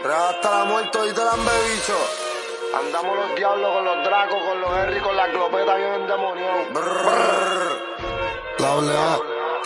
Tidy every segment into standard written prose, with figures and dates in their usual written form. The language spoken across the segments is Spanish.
Hasta la muerte y te la han bebicho. Andamos los diablos con los dracos, con los Henry, con la clopeta bien endemoniado. La oleada.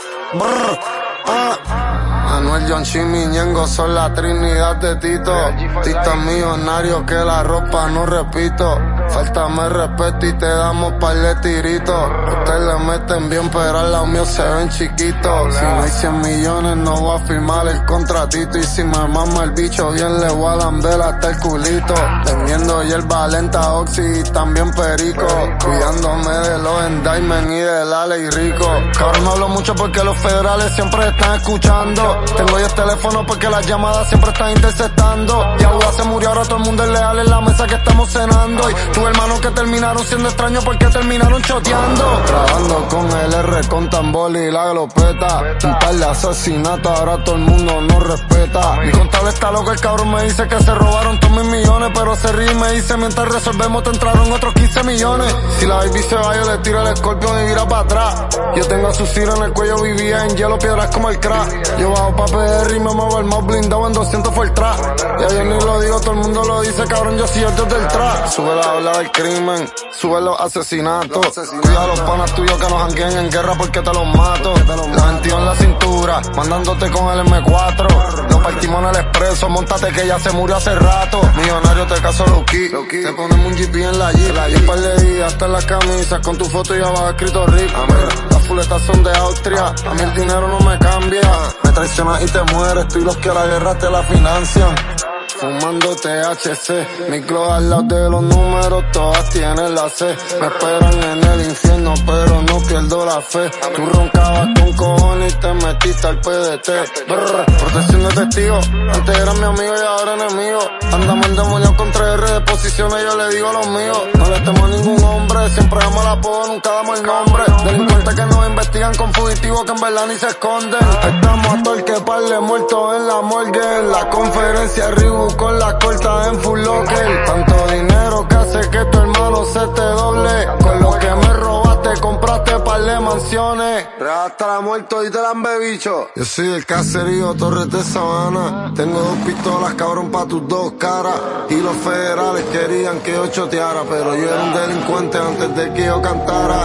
Anuel, John Chimmy, Ñengo son la trinidad de Tito. Tito millonario que la ropa no repito. Faltame respeto y te damos par de tiritos. Ustedes le meten bien, pero al lado mío se ven chiquitos. Si no hay 100 millones no voy a firmar el contratito. Y si me mama el bicho bien le voy a lamber hasta el culito. Vendiendo hierba lenta, oxi y también perico. Cuidándome de los endaimen y del Ale y Rico. Cabrón, no hablo mucho porque los federales siempre están escuchando. Tengo 10 teléfonos porque las llamadas siempre están interceptando. Y Aguda se murió, ahora todo el mundo es leal en la mesa que estamos cenando. Y tus hermanos que terminaron siendo extraños porque terminaron choteando. Trabajando con el R, con tambor y la glopeta. Un par de asesinatos, ahora todo el mundo nos respeta. Mi contable está loco, el cabrón me dice que se robaron todos mis millones. Pero se ríe y me dice mientras resolvemos te entraron otros 15 millones. Si la baby se va yo le tiro el escorpión y vira para atrás. Yo tengo a su ciro en el cuello, vivía en hielo, piedras como el crack. Yo bajo pa' PR y me muevo el más blindado en 200 fue el trap. Ya yo ni lo digo, todo el mundo lo dice, cabrón, yo soy el dios del trap. Sube la ola del crimen, sube los asesinatos. Cuida a los panas tuyos que nos jangueen en guerra porque te los mato. La 22 en la cintura, mandándote con el M4. Lo partimos en el expreso, montate que ya se murió hace rato. Millonario te caso low-key, te ponemos un GP en la Jeep. Y un par de días hasta en las camisas, con tu foto y abajo escrito RIP. Las fuletas son de Austria, a mí el dinero no me cambia. Me traicionas y te mueres, tú y los que la guerra te la financian. Fumando THC, mi glow al lado de los números, todas tienen la C. Me esperan en el infierno, pero no pierdo la fe. Tú roncabas con cojones y te metiste al PDT. Protección de testigos, antes eran mi amigo y ahora enemigo. Andamos endemoniados con 3R de posiciones, yo le digo a los míos. No le temo a ningún hombre, siempre damos el apodo, nunca damos el nombre. Delincuentes que nos investigan con fugitivos que en verdad ni se esconden. Estamos a todo el que parle muerto en la morgue, en la conferencia Reebok con la corta en Full Locker. Tanto dinero que hace que tu hermano se te doble. Con lo que me robaste compraste par de mansiones. Hasta la muerte y te la han bebicho. Yo soy del caserío Torres de Sabana. Tengo 2 pistolas, cabrón, pa' tus 2 caras. Y los federales querían que yo choteara, pero yo era un delincuente antes de que yo cantara.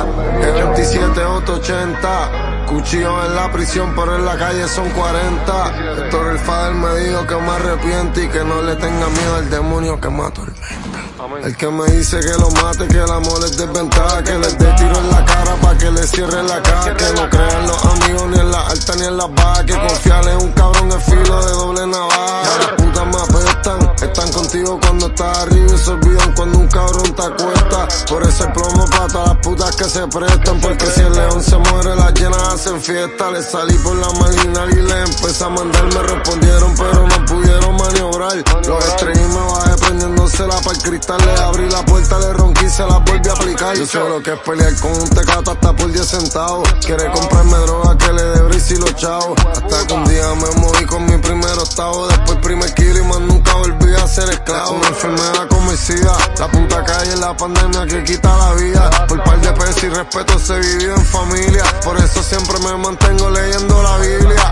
E27 880. Cuchillos en la prisión, pero en la calle son 40. Héctor el Fader me dijo que me arrepiente y que no le tenga miedo al demonio que me atormenta. El que me dice que lo mate, que el amor es desventaja, que les dé tiro en la cara pa' que le cierre la cara, que no crean los amigos ni en las altas ni en las bajas, que confiarle en un cabrón es filo de doble navaja. Las putas me apestan, están contigo cuando estás arriba y se olvidan cuando un cabrón te acuesta. Por eso el plomo pa' todas las putas que se prestan, porque si el león se muere las llenas hacen fiesta. Le salí por la marginal y le empecé a mandar, me respondieron pero no pudieron maniobrar. Los estrellé y me bajé prendiéndosela pa' el cristal. Le abrí la puerta, le ronqué y se la volví a aplicar. Yo sé lo que es pelear con un tecato hasta por 10 centavos. Quiere comprarme droga que le dé bris y los chavos. Hasta que un día me moví con mi primer octavo. Después primer kilo y más nunca volví a ser esclavo. Una enfermedad comicida, la puta calle es la pandemia que quita la vida. Por par de pesos y respeto se vive en familia. Por eso siempre me mantengo leyendo la Biblia.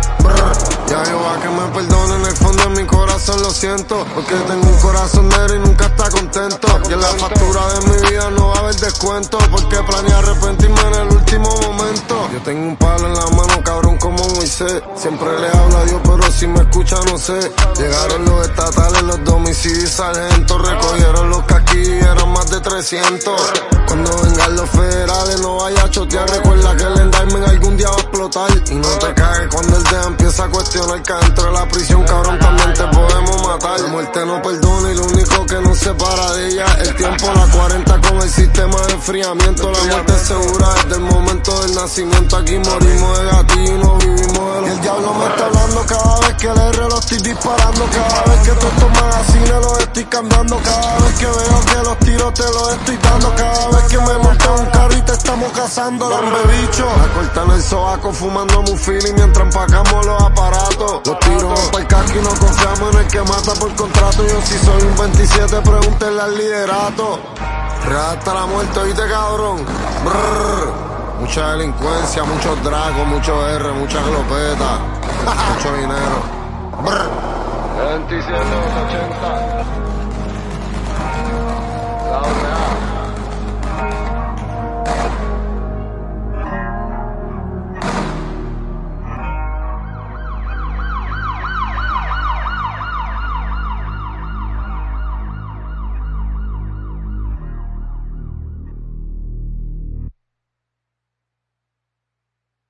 Ya yo a que me perdone, en el fondo de mi corazón lo siento, porque tengo un corazón negro y nunca está contento. Y en la factura de mi vida no va a haber descuento, porque planeé arrepentirme en el último momento. Yo tengo un palo en la mano, cabrón, como Moisés. Siempre le hablo a Dios, pero si me escucha no sé. Llegaron los estatales, los domicilios y sargentos. Recogieron los casquillos y eran más de 300. Cuando vengan los federales no vaya a chotear. Recuerda que el endaimen algún día va a explotar. Y no te cagues cuando el DEA empieza a cuestionar, que dentro de la prisión, cabrón, también te podemos matar. La muerte no perdona y lo único que nos separa de ella el tiempo, la 40 con el sistema de enfriamiento. La muerte es segura desde el momento del nacimiento. Aquí morimos de gatillo y no vivimos de los... Y el diablo me está hablando cada vez que el R lo estoy disparando. Cada vez que todos estos magazines los estoy cambiando. Cada vez que veo que los tiros te los estoy dando. Cada vez que me monto en un carro y te estamos cazando. Lambe bicho, la cortan el sobaco fumando mufili mientras empacamos los aparatos. Los tiros van pa'l casco y no confiamos en el que mata por contrato. Yo si soy un 27 pregúntenle al liderato. Hasta la muerte, oíste, cabrón. Mucha delincuencia, muchos dragos, mucho R, mucha glopeta, mucho dinero. 227, 280.